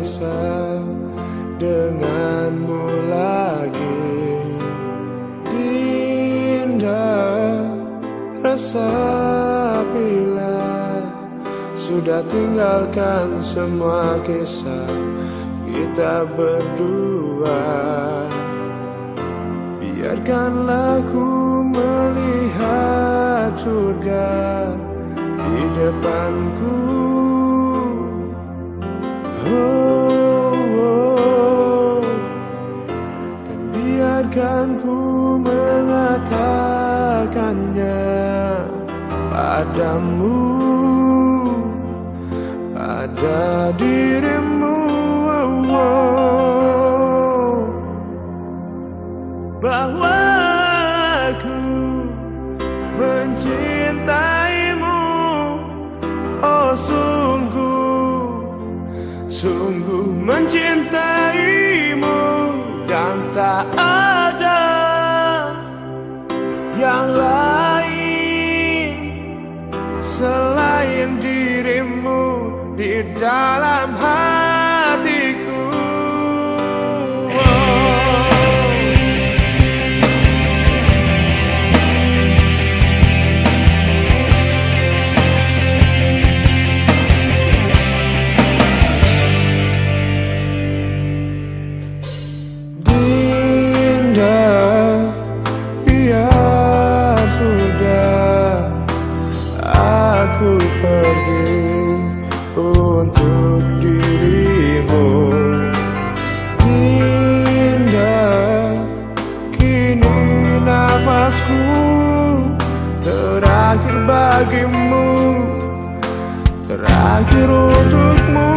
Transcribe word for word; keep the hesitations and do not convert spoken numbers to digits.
bisa denganmu lagi. Dinda, resapilah, sudah tinggalkan semua kisah kita berdua. Biarkanlah ku melihat surga di depanku. Oh, oh. Dan biarkan ku mengatakannya padamu, pada dirimu. Oh, oh. Bahwa aku mencintaimu, oh sungguh, sungguh mencintaimu, dan tak ada yang lain selain dirimu di dalam hatiku. Aku pergi untuk dirimu, Dinda. Kini nafasku terakhir bagimu, terakhir untukmu.